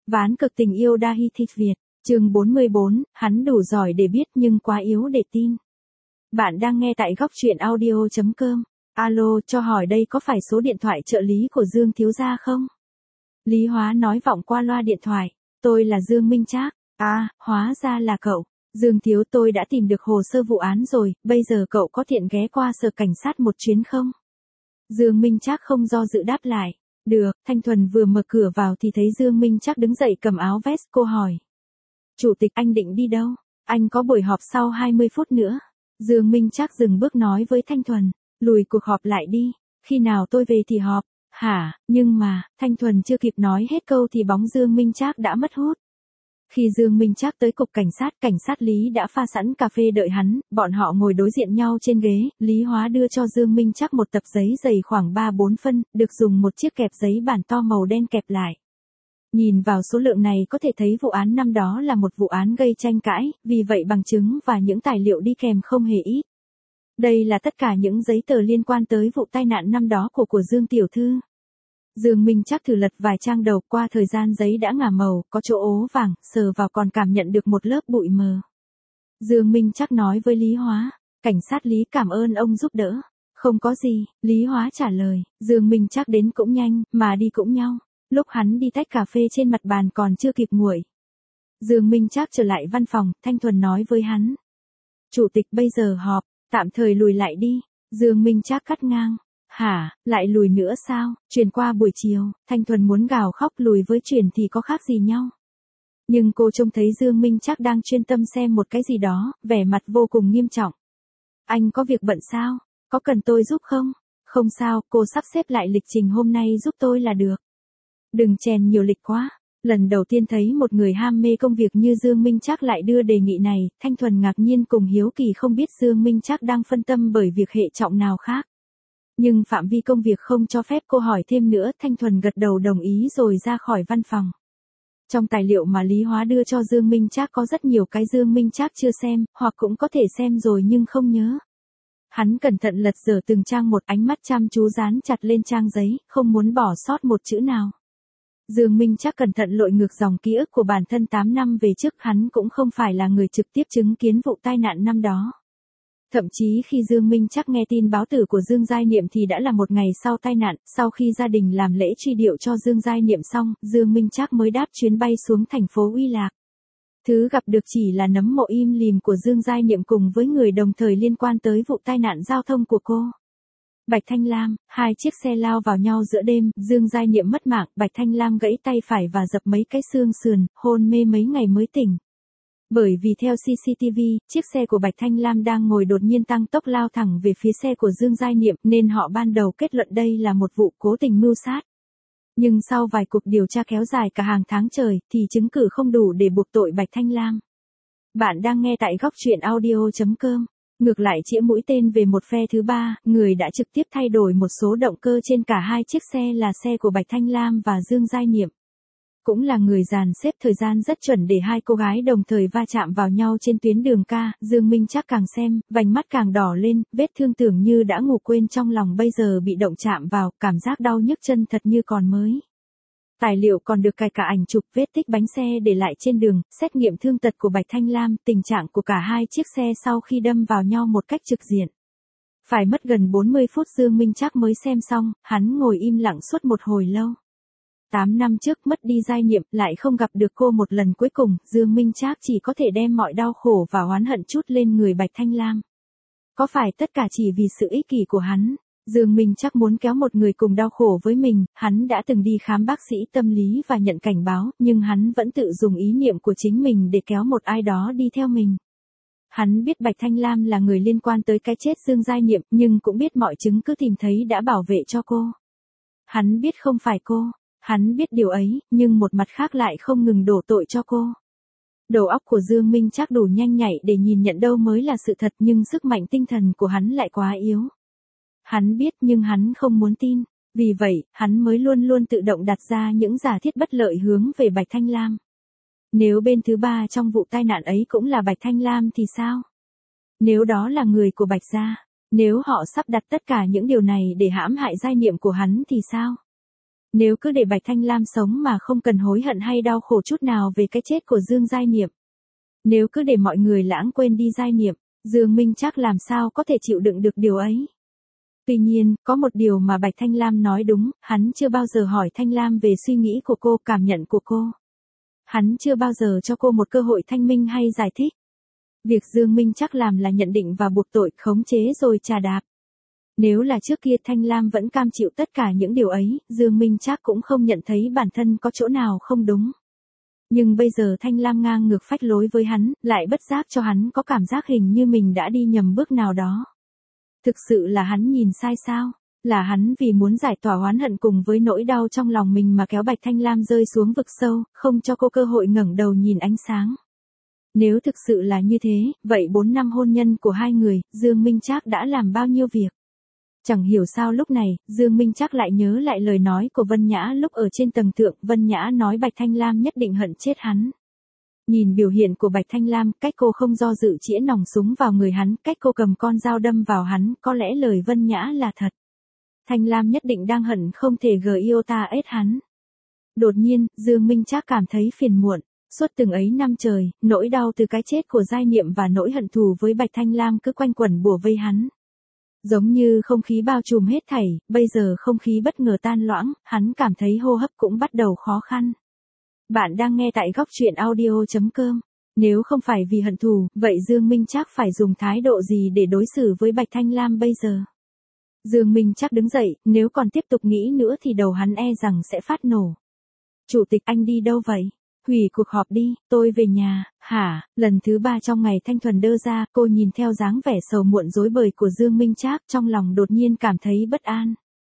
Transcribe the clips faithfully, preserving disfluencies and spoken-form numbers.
Ván cực tình yêu Dahi Thịt Việt, chương bốn mươi bốn, hắn đủ giỏi để biết nhưng quá yếu để tin. Bạn đang nghe tại góc truyện audio chấm com. Alo, cho hỏi đây có phải số điện thoại trợ lý của Dương thiếu gia không? Lý Hóa nói vọng qua loa điện thoại. Tôi là Dương Minh Trác. À, hóa ra là cậu. Dương thiếu, tôi đã tìm được hồ sơ vụ án rồi, bây giờ cậu có tiện ghé qua sở cảnh sát một chuyến không? Dương Minh Trác không do dự đáp lại. Được, Thanh Thuần vừa mở cửa vào thì thấy Dương Minh Trác đứng dậy cầm áo vest, cô hỏi. Chủ tịch, anh định đi đâu? Anh có buổi họp sau hai mươi phút nữa. Dương Minh Trác dừng bước nói với Thanh Thuần. Lùi cuộc họp lại đi, khi nào tôi về thì họp. Hả, nhưng mà, Thanh Thuần chưa kịp nói hết câu thì bóng Dương Minh Trác đã mất hút. Khi Dương Minh Trác tới cục cảnh sát, cảnh sát Lý đã pha sẵn cà phê đợi hắn, bọn họ ngồi đối diện nhau trên ghế, Lý Hóa đưa cho Dương Minh Trác một tập giấy dày khoảng ba bốn phân, được dùng một chiếc kẹp giấy bản to màu đen kẹp lại. Nhìn vào số lượng này có thể thấy vụ án năm đó là một vụ án gây tranh cãi, vì vậy bằng chứng và những tài liệu đi kèm không hề ít. Đây là tất cả những giấy tờ liên quan tới vụ tai nạn năm đó của của Dương tiểu thư. Dương Minh Trác thử lật vài trang đầu, qua thời gian giấy đã ngả màu, có chỗ ố vàng, sờ vào còn cảm nhận được một lớp bụi mờ. Dương Minh Trác nói với Lý Hóa, cảnh sát Lý cảm ơn ông giúp đỡ. Không có gì, Lý Hóa trả lời, Dương Minh Trác đến cũng nhanh, mà đi cũng nhau. Lúc hắn đi tách cà phê trên mặt bàn còn chưa kịp nguội. Dương Minh Trác trở lại văn phòng, Thanh Thuần nói với hắn. Chủ tịch bây giờ họp, tạm thời lùi lại đi. Dương Minh Trác cắt ngang. Hả, lại lùi nữa sao, chuyển qua buổi chiều. Thanh Thuần muốn gào khóc, lùi với chuyển thì có khác gì nhau. Nhưng cô trông thấy Dương Minh Trác đang chuyên tâm xem một cái gì đó, vẻ mặt vô cùng nghiêm trọng. Anh có việc bận sao? Có cần tôi giúp không? Không sao, cô sắp xếp lại lịch trình hôm nay giúp tôi là được. Đừng chèn nhiều lịch quá. Lần đầu tiên thấy một người ham mê công việc như Dương Minh Trác lại đưa đề nghị này, Thanh Thuần ngạc nhiên cùng hiếu kỳ không biết Dương Minh Trác đang phân tâm bởi việc hệ trọng nào khác. Nhưng phạm vi công việc không cho phép cô hỏi thêm nữa, Thanh Thuần gật đầu đồng ý rồi ra khỏi văn phòng. Trong tài liệu mà Lý Hóa đưa cho Dương Minh Trác có rất nhiều cái Dương Minh Trác chưa xem, hoặc cũng có thể xem rồi nhưng không nhớ. Hắn cẩn thận lật dở từng trang một, ánh mắt chăm chú dán chặt lên trang giấy, không muốn bỏ sót một chữ nào. Dương Minh Trác cẩn thận lội ngược dòng ký ức của bản thân tám năm về trước, hắn cũng không phải là người trực tiếp chứng kiến vụ tai nạn năm đó. Thậm chí khi Dương Minh Trác nghe tin báo tử của Dương Giai Niệm thì đã là một ngày sau tai nạn, sau khi gia đình làm lễ truy điệu cho Dương Giai Niệm xong, Dương Minh Trác mới đáp chuyến bay xuống thành phố Uy Lạc. Thứ gặp được chỉ là nấm mộ im lìm của Dương Giai Niệm cùng với người đồng thời liên quan tới vụ tai nạn giao thông của cô. Bạch Thanh Lam, hai chiếc xe lao vào nhau giữa đêm, Dương Giai Niệm mất mạng, Bạch Thanh Lam gãy tay phải và dập mấy cái xương sườn, hôn mê mấy ngày mới tỉnh. Bởi vì theo xê xê tê vê, chiếc xe của Bạch Thanh Lam đang ngồi đột nhiên tăng tốc lao thẳng về phía xe của Dương Giai Niệm, nên họ ban đầu kết luận đây là một vụ cố tình mưu sát. Nhưng sau vài cuộc điều tra kéo dài cả hàng tháng trời, thì chứng cứ không đủ để buộc tội Bạch Thanh Lam. Bạn đang nghe tại góc truyện audio chấm com. Ngược lại chĩa mũi tên về một phe thứ ba, người đã trực tiếp thay đổi một số động cơ trên cả hai chiếc xe là xe của Bạch Thanh Lam và Dương Giai Niệm. Cũng là người dàn xếp thời gian rất chuẩn để hai cô gái đồng thời va chạm vào nhau trên tuyến đường ca. Dương Minh Trác càng xem, vành mắt càng đỏ lên, vết thương tưởng như đã ngủ quên trong lòng bây giờ bị động chạm vào, cảm giác đau nhức chân thật như còn mới. Tài liệu còn được cài cả ảnh chụp vết tích bánh xe để lại trên đường, xét nghiệm thương tật của Bạch Thanh Lam, tình trạng của cả hai chiếc xe sau khi đâm vào nhau một cách trực diện. Phải mất gần bốn mươi phút Dương Minh Trác mới xem xong, hắn ngồi im lặng suốt một hồi lâu. Tám năm trước mất đi Giai Niệm, lại không gặp được cô một lần cuối cùng, Dương Minh Trác chỉ có thể đem mọi đau khổ và oán hận trút lên người Bạch Thanh Lam. Có phải tất cả chỉ vì sự ích kỷ của hắn? Dương Minh Trác muốn kéo một người cùng đau khổ với mình, hắn đã từng đi khám bác sĩ tâm lý và nhận cảnh báo, nhưng hắn vẫn tự dùng ý niệm của chính mình để kéo một ai đó đi theo mình. Hắn biết Bạch Thanh Lam là người liên quan tới cái chết Dương Giai Niệm, nhưng cũng biết mọi chứng cứ tìm thấy đã bảo vệ cho cô. Hắn biết không phải cô, hắn biết điều ấy, nhưng một mặt khác lại không ngừng đổ tội cho cô. Đầu óc của Dương Minh Trác đủ nhanh nhạy để nhìn nhận đâu mới là sự thật, nhưng sức mạnh tinh thần của hắn lại quá yếu. Hắn biết nhưng hắn không muốn tin, vì vậy, hắn mới luôn luôn tự động đặt ra những giả thiết bất lợi hướng về Bạch Thanh Lam. Nếu bên thứ ba trong vụ tai nạn ấy cũng là Bạch Thanh Lam thì sao? Nếu đó là người của Bạch gia, nếu họ sắp đặt tất cả những điều này để hãm hại Giai Niệm của hắn thì sao? Nếu cứ để Bạch Thanh Lam sống mà không cần hối hận hay đau khổ chút nào về cái chết của Dương Giai Niệm. Nếu cứ để mọi người lãng quên đi Giai Niệm, Dương Minh Trác làm sao có thể chịu đựng được điều ấy. Tuy nhiên, có một điều mà Bạch Thanh Lam nói đúng, hắn chưa bao giờ hỏi Thanh Lam về suy nghĩ của cô, cảm nhận của cô. Hắn chưa bao giờ cho cô một cơ hội thanh minh hay giải thích. Việc Dương Minh Trác làm là nhận định và buộc tội, khống chế rồi trà đạp. Nếu là trước kia Thanh Lam vẫn cam chịu tất cả những điều ấy, Dương Minh Trác cũng không nhận thấy bản thân có chỗ nào không đúng. Nhưng bây giờ Thanh Lam ngang ngược phách lối với hắn, lại bất giác cho hắn có cảm giác hình như mình đã đi nhầm bước nào đó. Thực sự là hắn nhìn sai sao? Là hắn vì muốn giải tỏa oán hận cùng với nỗi đau trong lòng mình mà kéo Bạch Thanh Lam rơi xuống vực sâu, không cho cô cơ hội ngẩng đầu nhìn ánh sáng. Nếu thực sự là như thế, vậy bốn năm hôn nhân của hai người, Dương Minh Trác đã làm bao nhiêu việc? Chẳng hiểu sao lúc này, Dương Minh Trác lại nhớ lại lời nói của Vân Nhã lúc ở trên tầng thượng, Vân Nhã nói Bạch Thanh Lam nhất định hận chết hắn. Nhìn biểu hiện của Bạch Thanh Lam, cách cô không do dự chĩa nòng súng vào người hắn, cách cô cầm con dao đâm vào hắn, có lẽ lời Vân Nhã là thật. Thanh Lam nhất định đang hận không thể giota ết hắn. Đột nhiên, Dương Minh Trác cảm thấy phiền muộn. Suốt từng ấy năm trời, nỗi đau từ cái chết của Giai Niệm và nỗi hận thù với Bạch Thanh Lam cứ quanh quẩn bủa vây hắn. Giống như không khí bao trùm hết thảy, bây giờ không khí bất ngờ tan loãng, hắn cảm thấy hô hấp cũng bắt đầu khó khăn. Bạn đang nghe tại góc truyện audio chấm com. Nếu không phải vì hận thù, vậy Dương Minh Trác phải dùng thái độ gì để đối xử với Bạch Thanh Lam bây giờ? Dương Minh Trác đứng dậy, nếu còn tiếp tục nghĩ nữa thì đầu hắn e rằng sẽ phát nổ. Chủ tịch, anh đi đâu vậy? Hủy cuộc họp đi, tôi về nhà. Hả? Lần thứ ba trong ngày Thanh Thuần đơ ra, cô nhìn theo dáng vẻ sầu muộn rối bời của Dương Minh Trác, trong lòng đột nhiên cảm thấy bất an.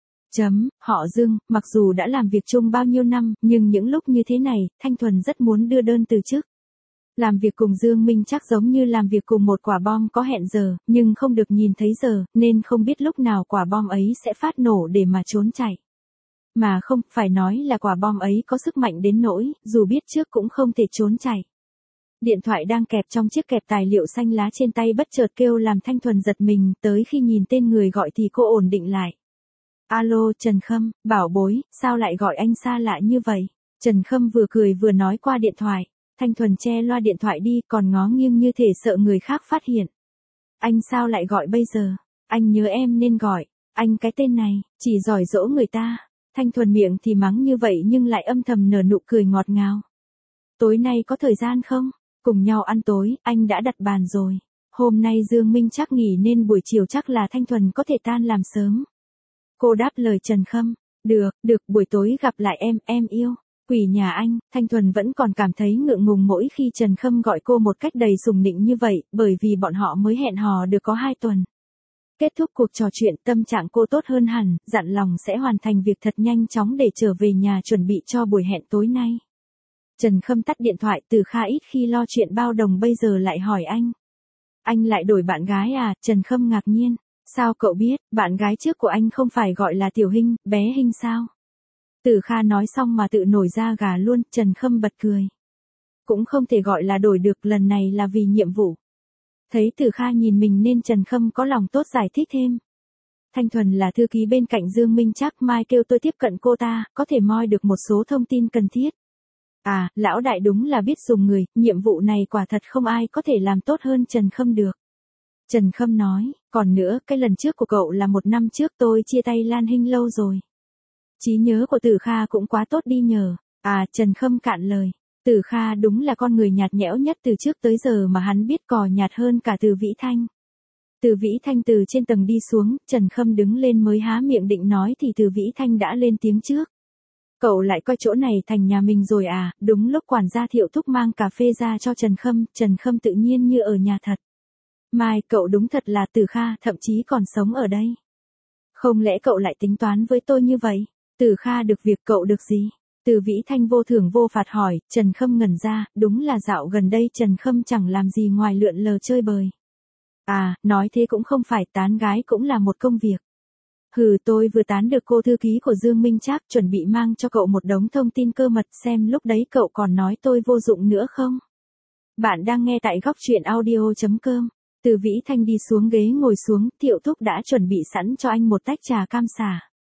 Chấm, họ Dương, mặc dù đã làm việc chung bao nhiêu năm, nhưng những lúc như thế này, Thanh Thuần rất muốn đưa đơn từ chức. Làm việc cùng Dương Minh Trác giống như làm việc cùng một quả bom có hẹn giờ, nhưng không được nhìn thấy giờ, nên không biết lúc nào quả bom ấy sẽ phát nổ để mà trốn chạy. Mà không, phải nói là quả bom ấy có sức mạnh đến nỗi, dù biết trước cũng không thể trốn chạy. Điện thoại đang kẹp trong chiếc kẹp tài liệu xanh lá trên tay bất chợt kêu làm Thanh Thuần giật mình, tới khi nhìn tên người gọi thì cô ổn định lại. Alo, Trần Khâm, bảo bối, sao lại gọi anh xa lạ như vậy? Trần Khâm vừa cười vừa nói qua điện thoại. Thanh Thuần che loa điện thoại đi, còn ngó nghiêng như thể sợ người khác phát hiện. Anh sao lại gọi bây giờ? Anh nhớ em nên gọi. Anh cái tên này, chỉ giỏi dỗ người ta. Thanh Thuần miệng thì mắng như vậy nhưng lại âm thầm nở nụ cười ngọt ngào. Tối nay có thời gian không? Cùng nhau ăn tối, anh đã đặt bàn rồi. Hôm nay Dương Minh Trác nghỉ nên buổi chiều chắc là Thanh Thuần có thể tan làm sớm. Cô đáp lời Trần Khâm. Được, được, buổi tối gặp lại em, em yêu. Quỷ nhà anh, Thanh Thuần vẫn còn cảm thấy ngượng ngùng mỗi khi Trần Khâm gọi cô một cách đầy sùng nịnh như vậy, bởi vì bọn họ mới hẹn hò được có hai tuần. Kết thúc cuộc trò chuyện, tâm trạng cô tốt hơn hẳn, dặn lòng sẽ hoàn thành việc thật nhanh chóng để trở về nhà chuẩn bị cho buổi hẹn tối nay. Trần Khâm tắt điện thoại, Từ Kha ít khi lo chuyện bao đồng bây giờ lại hỏi anh. Anh lại đổi bạn gái à? Trần Khâm ngạc nhiên. Sao cậu biết, bạn gái trước của anh không phải gọi là Tiểu Hinh, bé Hinh sao? Từ Kha nói xong mà tự nổi da gà luôn, Trần Khâm bật cười. Cũng không thể gọi là đổi được, lần này là vì nhiệm vụ. Thấy Từ Kha nhìn mình nên Trần Khâm có lòng tốt giải thích thêm. Thanh Thuần là thư ký bên cạnh Dương Minh Trác, mai kêu tôi tiếp cận cô ta, có thể moi được một số thông tin cần thiết. À, lão đại đúng là biết dùng người, nhiệm vụ này quả thật không ai có thể làm tốt hơn Trần Khâm được. Trần Khâm nói, còn nữa, cái lần trước của cậu là một năm trước tôi chia tay Lan Hinh lâu rồi. Trí nhớ của Từ Kha cũng quá tốt đi nhờ. À, Trần Khâm cạn lời. Từ Kha đúng là con người nhạt nhẽo nhất từ trước tới giờ mà hắn biết, cò nhạt hơn cả Từ Vĩ Thanh. Từ Vĩ Thanh từ trên tầng đi xuống, Trần Khâm đứng lên mới há miệng định nói thì Từ Vĩ Thanh đã lên tiếng trước. Cậu lại coi chỗ này thành nhà mình rồi à? Đúng lúc quản gia Thiệu Thúc mang cà phê ra cho Trần Khâm, Trần Khâm tự nhiên như ở nhà thật. Mai, cậu đúng thật là Từ Kha, thậm chí còn sống ở đây. Không lẽ cậu lại tính toán với tôi như vậy? Từ Kha được việc, cậu được gì? Từ Vĩ Thanh vô thưởng vô phạt hỏi, Trần Khâm ngẩn ra, đúng là dạo gần đây Trần Khâm chẳng làm gì ngoài lượn lờ chơi bời. À, nói thế cũng không phải, tán gái cũng là một công việc. Hừ, tôi vừa tán được cô thư ký của Dương Minh Trác, chuẩn bị mang cho cậu một đống thông tin cơ mật, xem lúc đấy cậu còn nói tôi vô dụng nữa không? Bạn đang nghe tại góc truyện audio chấm com. Từ Vĩ Thanh đi xuống ghế ngồi xuống, Thiệu Thúc đã chuẩn bị sẵn cho anh một tách trà cam xả.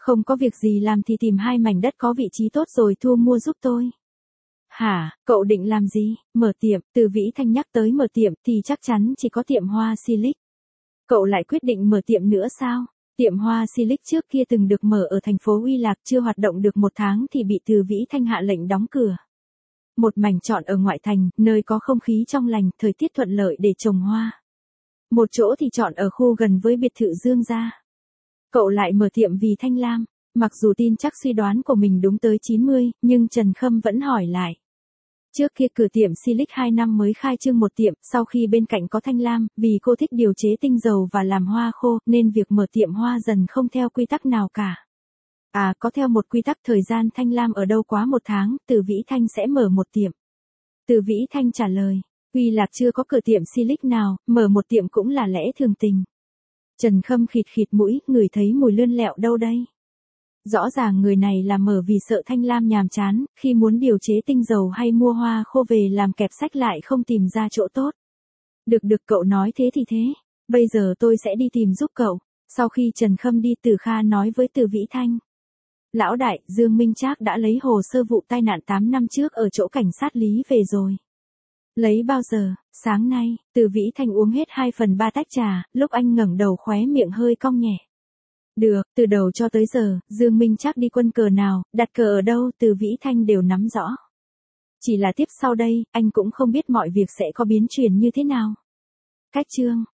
Không có việc gì làm thì tìm hai mảnh đất có vị trí tốt rồi thu mua giúp tôi. Hả, cậu định làm gì? Mở tiệm, Từ Vĩ Thanh nhắc tới mở tiệm thì chắc chắn chỉ có tiệm hoa Silic. Cậu lại quyết định mở tiệm nữa sao? Tiệm hoa Silic trước kia từng được mở ở thành phố Uy Lạc chưa hoạt động được một tháng thì bị Từ Vĩ Thanh hạ lệnh đóng cửa. Một mảnh trọn ở ngoại thành, nơi có không khí trong lành, thời tiết thuận lợi để trồng hoa. Một chỗ thì chọn ở khu gần với biệt thự Dương gia. Cậu lại mở tiệm vì Thanh Lam. Mặc dù tin chắc suy đoán của mình đúng tới chín mươi, nhưng Trần Khâm vẫn hỏi lại. Trước kia cửa tiệm Silic hai năm mới khai trương một tiệm, sau khi bên cạnh có Thanh Lam, vì cô thích điều chế tinh dầu và làm hoa khô, nên việc mở tiệm hoa dần không theo quy tắc nào cả. À, có theo một quy tắc thời gian Thanh Lam ở đâu quá một tháng, Từ Vĩ Thanh sẽ mở một tiệm. Từ Vĩ Thanh trả lời, Uy Lạc chưa có cửa tiệm Silic nào, mở một tiệm cũng là lẽ thường tình. Trần Khâm khịt khịt mũi, ngửi thấy mùi lươn lẹo đâu đây. Rõ ràng người này là mở vì sợ Thanh Lam nhàm chán, khi muốn điều chế tinh dầu hay mua hoa khô về làm kẹp sách lại không tìm ra chỗ tốt. Được được, cậu nói thế thì thế, bây giờ tôi sẽ đi tìm giúp cậu. Sau khi Trần Khâm đi, Từ Kha nói với Từ Vĩ Thanh. Lão đại, Dương Minh Trác đã lấy hồ sơ vụ tai nạn tám năm trước ở chỗ cảnh sát Lý về rồi. Lấy bao giờ? Sáng nay. Từ Vĩ Thanh uống hết hai phần ba tách trà, lúc anh ngẩng đầu khóe miệng hơi cong nhẹ. Được, từ đầu cho tới giờ, Dương Minh Trác đi quân cờ nào, đặt cờ ở đâu, Từ Vĩ Thanh đều nắm rõ. Chỉ là tiếp sau đây, anh cũng không biết mọi việc sẽ có biến chuyển như thế nào. Cách chương